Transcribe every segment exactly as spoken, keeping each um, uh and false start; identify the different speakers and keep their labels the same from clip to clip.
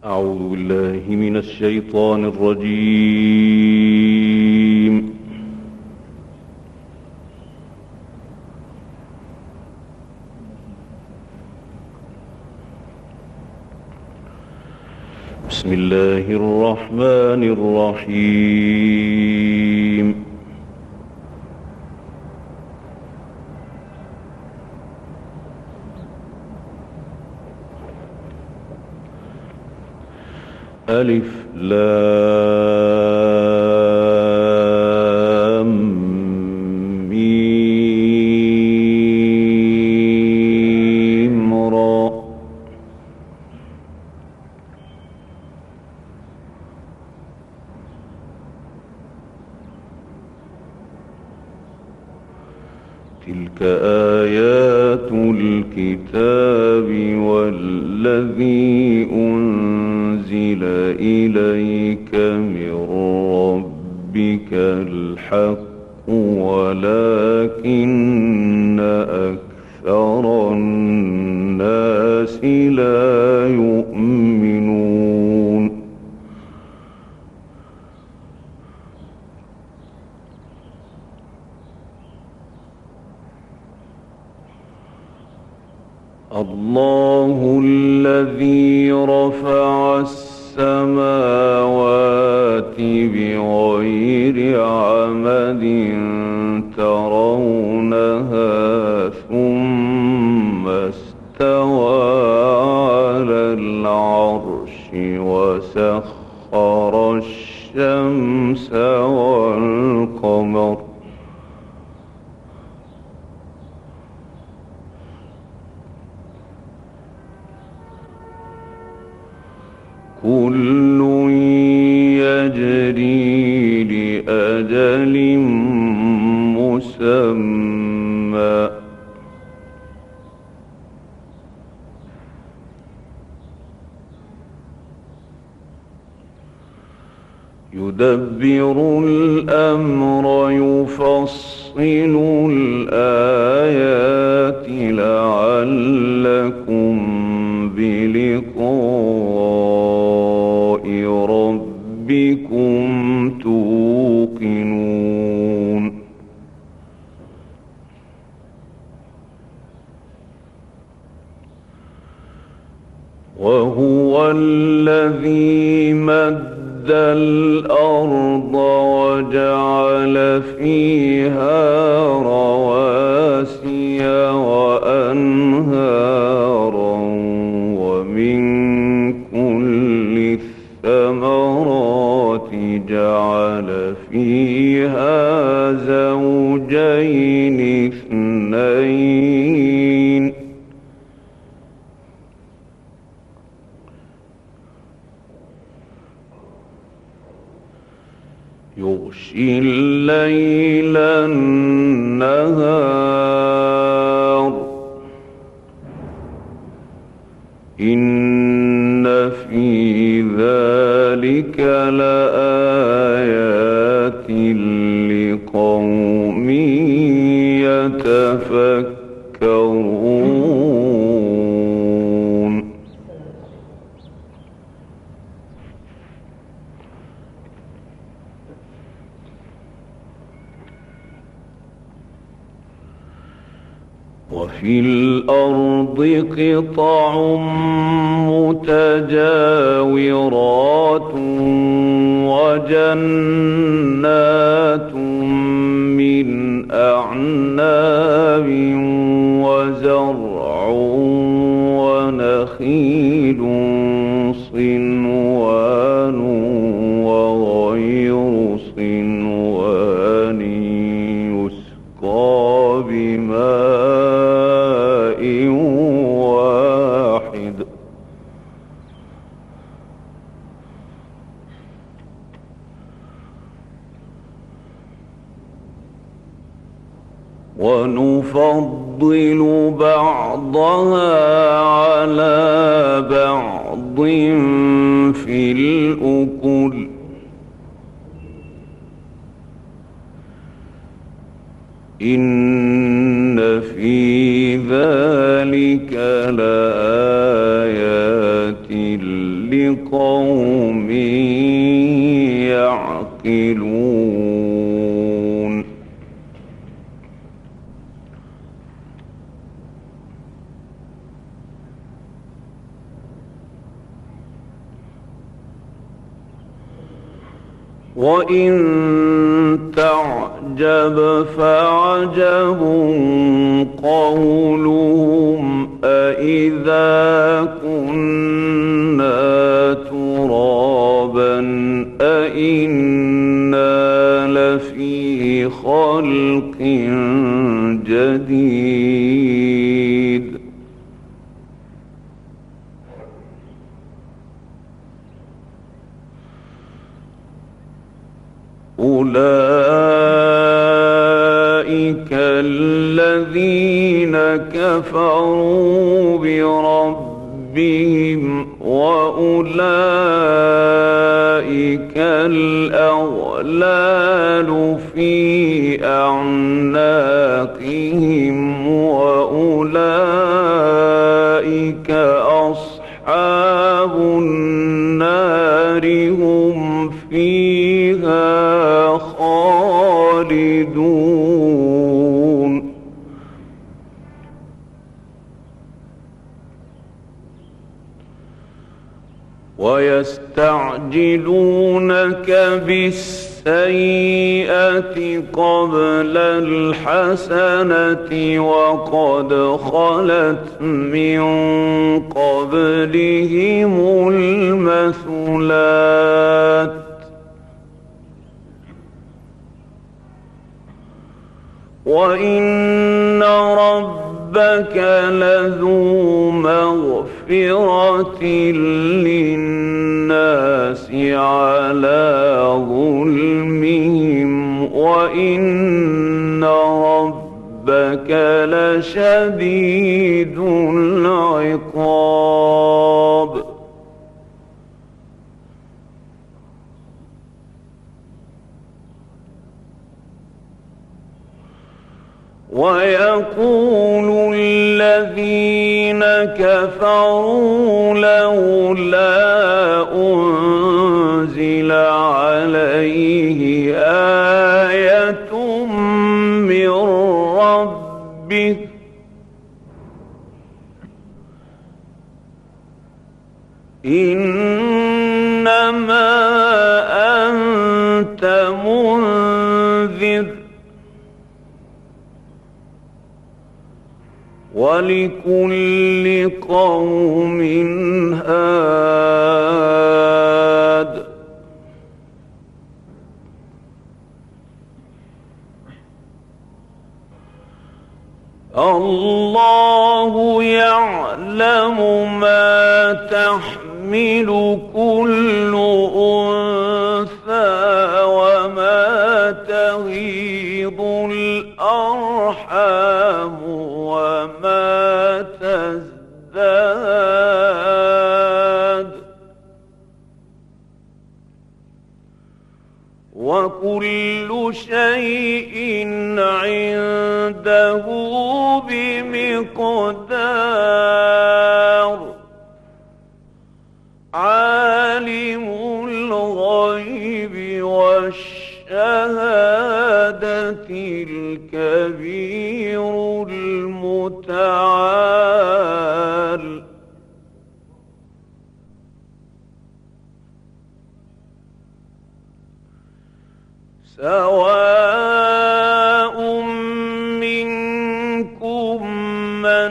Speaker 1: أعوذ بالله من الشيطان الرجيم. بسم الله الرحمن الرحيم. ألف لام ميم را. تلك آيات الكتاب والذي أنزل إليك من ربك الحق ولكن أكثر الناس لا يؤمنون. الله الذي رفع السماوات بغير عمد ترونها ثم استوى على العرش وسخر الشمس والقمر كل يجري لأجل مسمى يدبر الأمر يفصل الآيات لعلكم بلقاء ربكم توقنون. وهو الذي مد الأرض وجعل فيها رواسي وأنهارا ومن كل الثمرات جعل فيها زوجين اثنين يغشي الليل النهار إن في ذلك لآيات لقوم يتفكرون. وفي الأرض قطع متجاورات وجنات من أعناب وزرع ونخيل صنوان وغير صنوان يسقى بماء واحد ونفضل بعضها على بعض في الأكل إن في ذلك لآيات لقوم يعقلون وإن تعجب فعجب قولهم أإذا كنا ترابا أإنا لفي خلق جديد أولئك الذين كفروا بربهم وأولئك الأغلال في أعناقهم وأولئك أصحاب النار هم فيها خالدون ويستعجلونك بالسيئة قبل الحسنة وقد خلت من قبلهم المثلات وإن ربك لذو مغفرة للناس على ظلمهم وإن ربك لشديد العقاب ويقول الذين كفروا لولا أنزل عليه آية من ربه إنما أنت منذر ولكل قوم هاد الله يعلم ما تحمل كل أنثى وما تغيض الأرحام وما تزداد وكل شيء عنده بمقدار عالم الغيب والشهادة الكبير المتعال سواء منكم من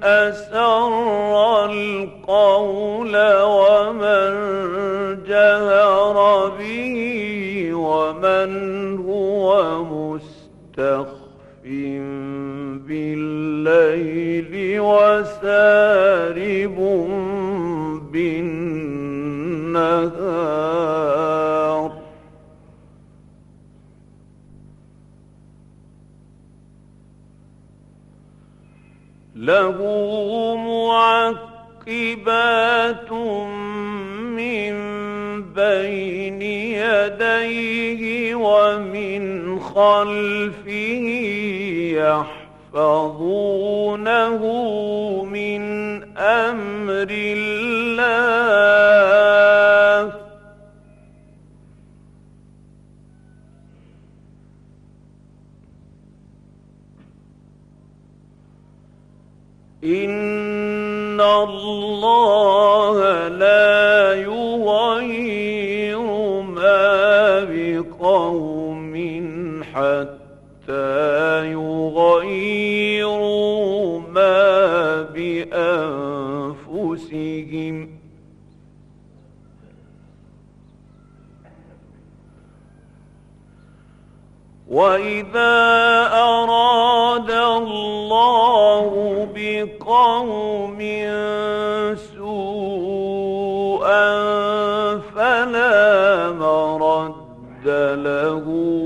Speaker 1: أسر القول ومن جهر به ومن هو مستخف بالليل وسارب بالنهار له معقبات من بين يديه ومن خلفه يحفظونه من أمر الله إن الله لا يغير ما بقوم حتى يغيروا ما بأنفسهم وإذا أراد الله بقوم سوءا فلا مرد له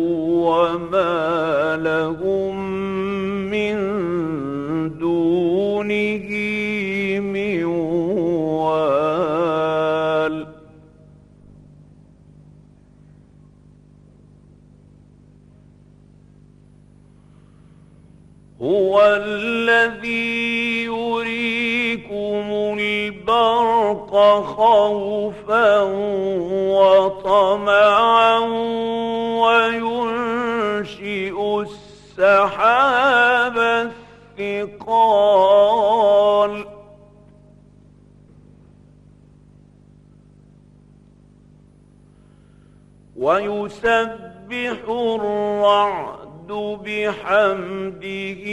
Speaker 1: وما لهم من دونه من وال هو الذي يريكم البرق خوفا وطمعا وينشئ السحاب الثقال ويسبح الرعد بحمده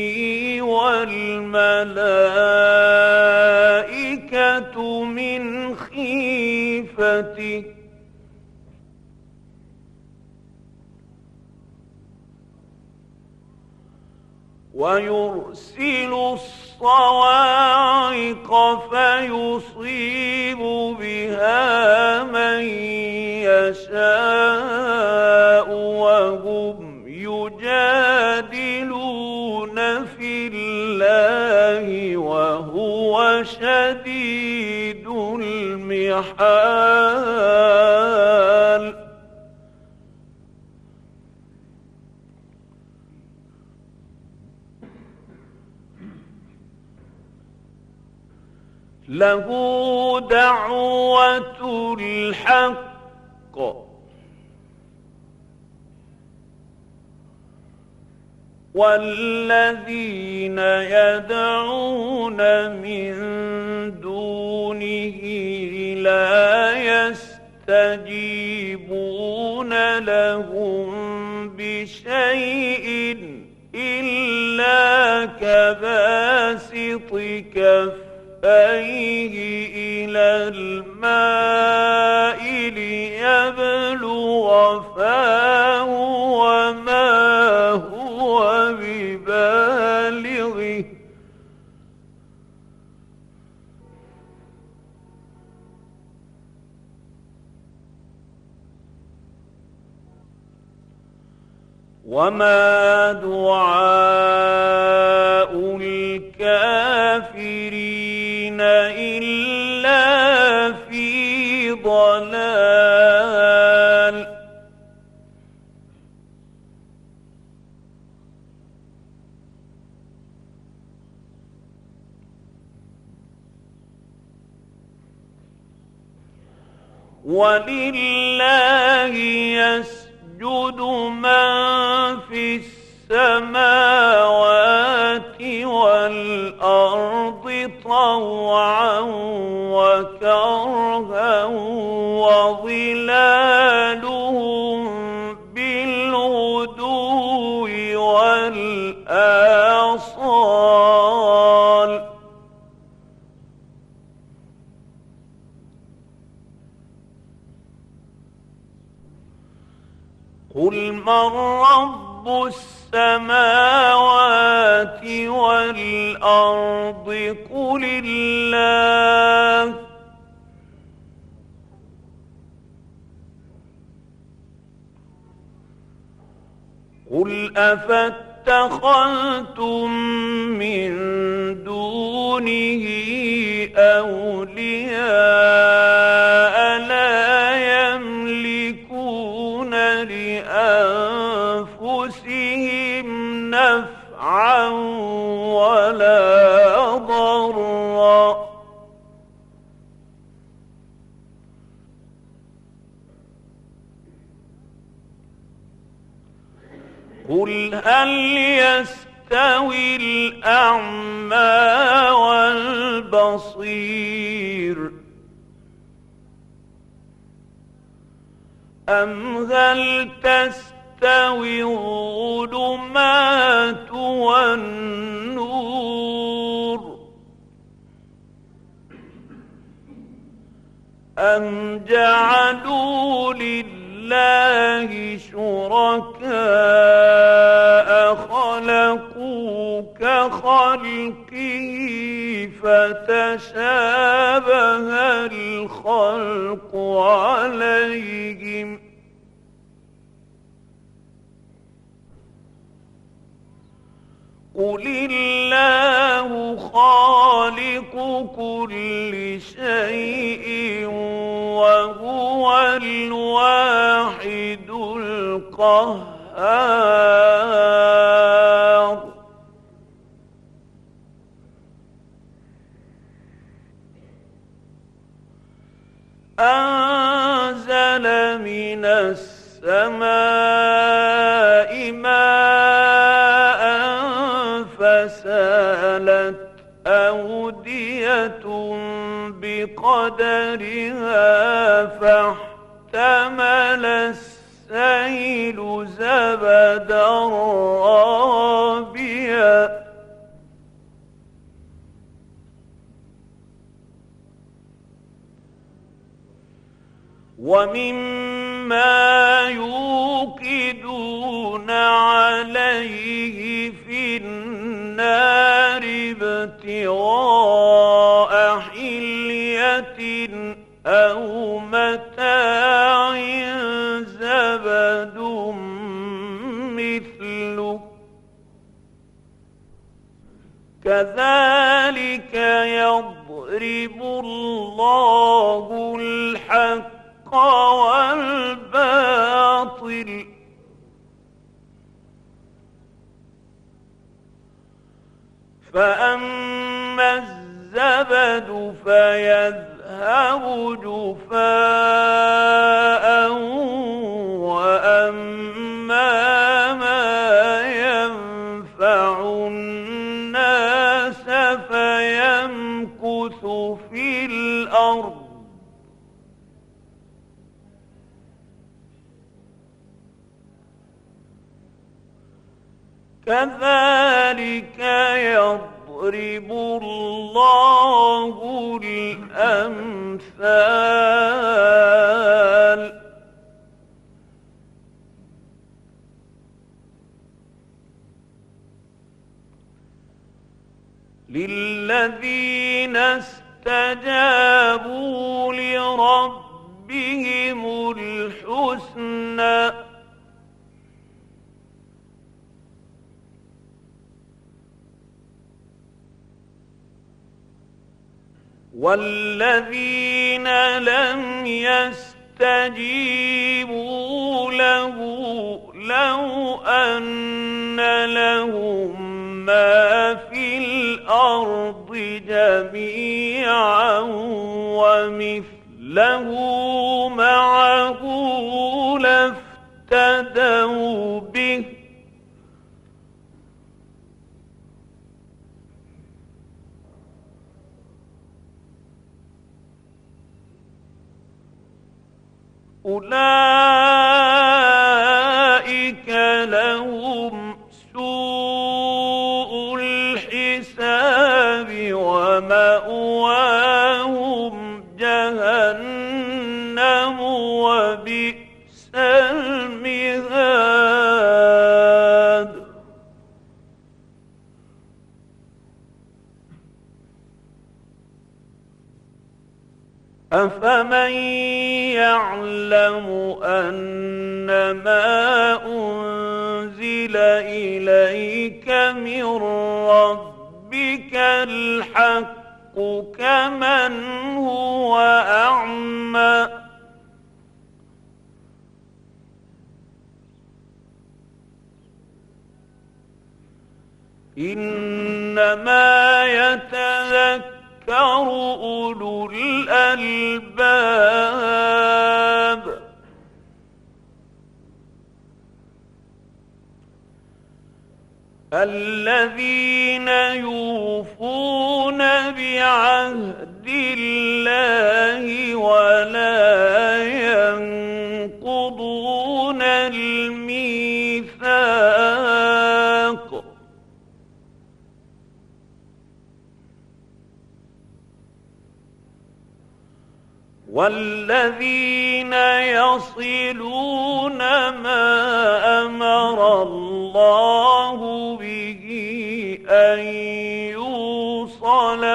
Speaker 1: والملائكة من خيفته ويرسل الصواعق فيصيب بها من يشاء وهم يجادلون في الله وهو شديد المحال له دعوة الحق والذين يدعون من دونه لا يستجيبون لهم بشيء إلا كباسط كفيه إلى الماء ليبلغ فاه وما هو ببالغه وما دعاء الكافرين إلا في ضلال ولله يسجد من في السماوات والأرض طوعا وكرها وظلالهم بالغدو والآصال قل من رب السماوات والأرض قل الله قل أفاتخذتم من دونه أولياء لا يملكون لأنفسهم نفعا ولا ضرا قل هل يستوي الأعمى والبصير أم هل تستوي الظلمات والنور أم جعلوا لله شركاء خلقوا كخلقه فتشابه الخلق عليهم قل الله خالق كل شيء وهو الواحد القهار أنزل من السماء ماء فسالت أودية بقدرها فاحتمل السيل زبدا رابيا ومما يوقدون عليه في النار ابتغاء حلية أو متاع زبد مثله كذلك يضرب الله الحق والباطل فأما الزبد فيذهب جفاء وأما ما ينفع الناس فيمكث في الأرض كذلك يضرب الله الأمثال للذين استجابوا لربهم الحسنى والذين لم يستجيبوا له لو أن لهم ما في الأرض جميعا ومثله معه لافتدوا به أولئك لهم سوء الحساب ومأواهم جهنم وبئس المهاد أفمن يعلم أنما أنزل إليك من ربك الحق كمن هو أعمى إنما يتذكر أولو الألباب الذين يوفون بعهد الله ولا ينقضون الميثاق والذين يصلون ما أمر الله به أن يوصل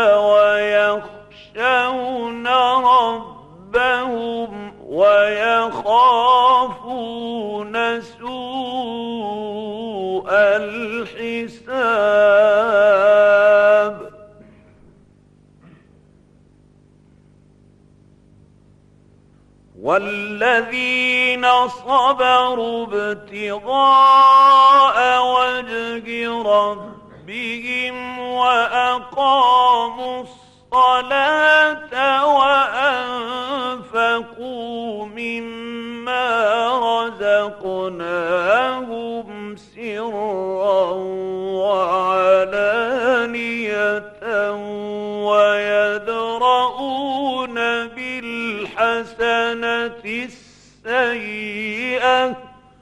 Speaker 1: ويخشون ربهم ويخافون سوء الحساب والذين صبروا ابتغاء وجه ربهم وأقاموا الصلاة وأنفقوا مما رزقناهم سرا وعلانية ويدرؤون بالحسنة السيئة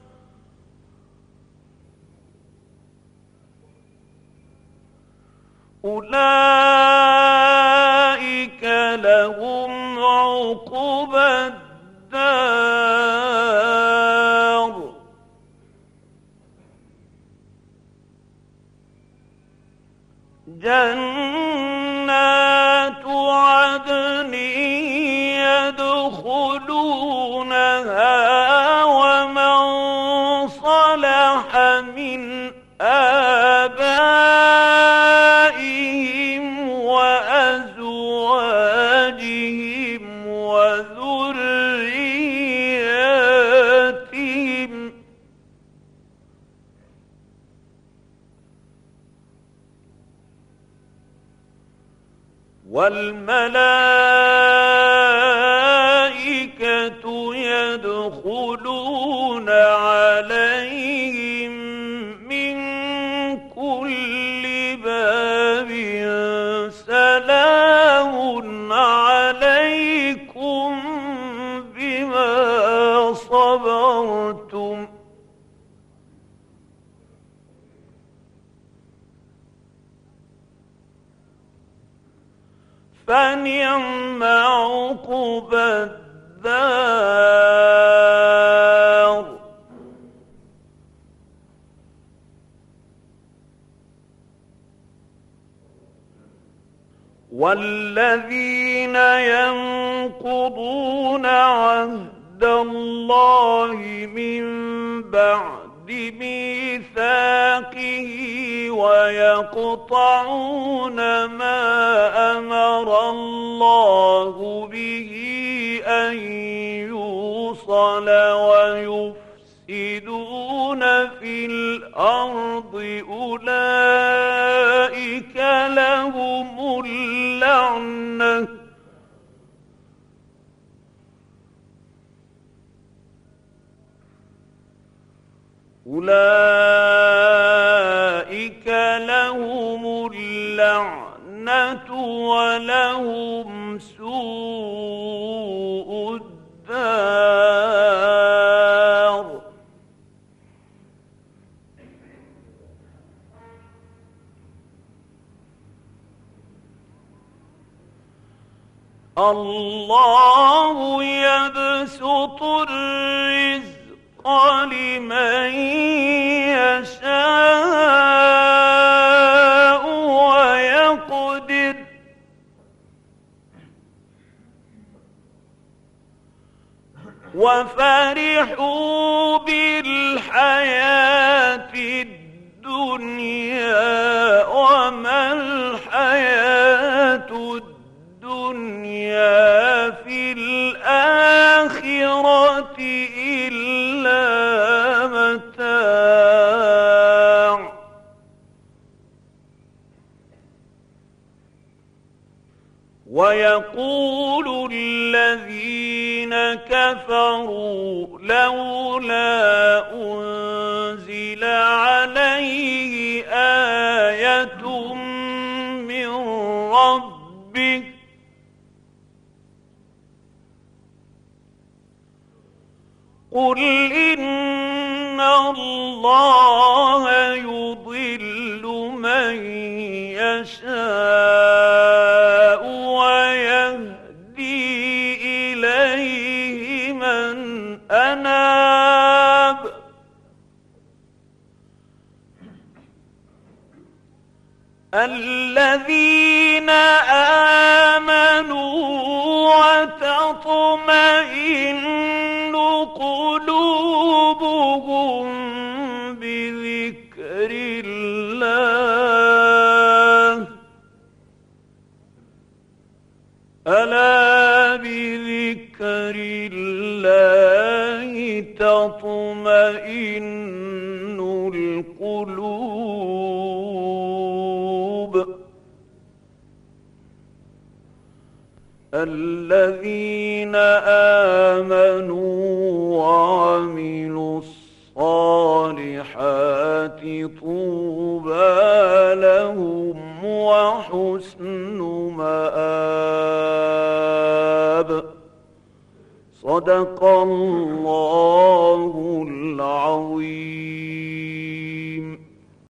Speaker 1: أولئك لهم عقبى الدار جنات عدن يدخلونها ومن صلح من آبائهم وأزواجهم وذرياتهم والملائكة يدخلون عليهم من كل باب سلام عليكم بما صبرتم فنعم عقبى الدار والذين ينقضون عهد الله من بعد بميثاقه ويقطعون ما أمر الله به أن يوصل ويفسدون في الأرض أولئك لهم اللعنة أولئك لهم اللعنة ولهم سوء الدار الله يبسط الرزق لمن يشاء ويقدر وفرحوا بالحياة الدنيا وما الحياة الدنيا في الآخرة إلا متاع ويقول الذين كفروا لولا أنزل عليه آية من ربه قل إن الله يضل من يشاء ويهدي إليه من أناب الذين آمنوا وتطمئن قلوبهم بذكر الله ألا بذكر الله تطمئن القلوب الذين آمنوا وعملوا الصالحات طوبى لهم وحسن مآب صدق الله العظيم.